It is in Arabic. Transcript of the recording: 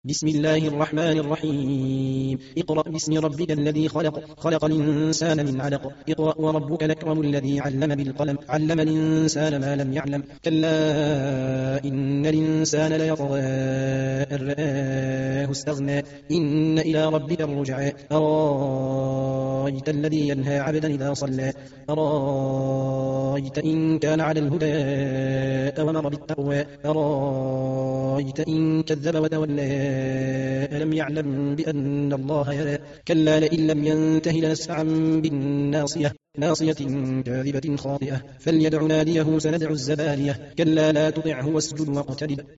بسم الله الرحمن الرحيم. اقرأ باسم ربك الذي خلق. خلق الإنسان من علق. اقرأ وربك الأكرم الذي علم بالقلم. علم الإنسان ما لم يعلم. كلا إن الإنسان ليطغى أن رآه استغنى. إن إلى ربك الرجعى. أرأيت الذي ينهى عبدا إذا صلى. أرأيت إن كان على الهدى أوامر بالتقوى. أرأيت إن كذب وتولى ألم يعلم بأن الله يرى. كلا لئن لم ينته لنسفعا بالناصية. ناصية كاذبة خاطئة. فليدع ناديه سندع الزبانية. كلا لا تطعه واسجد واقترب.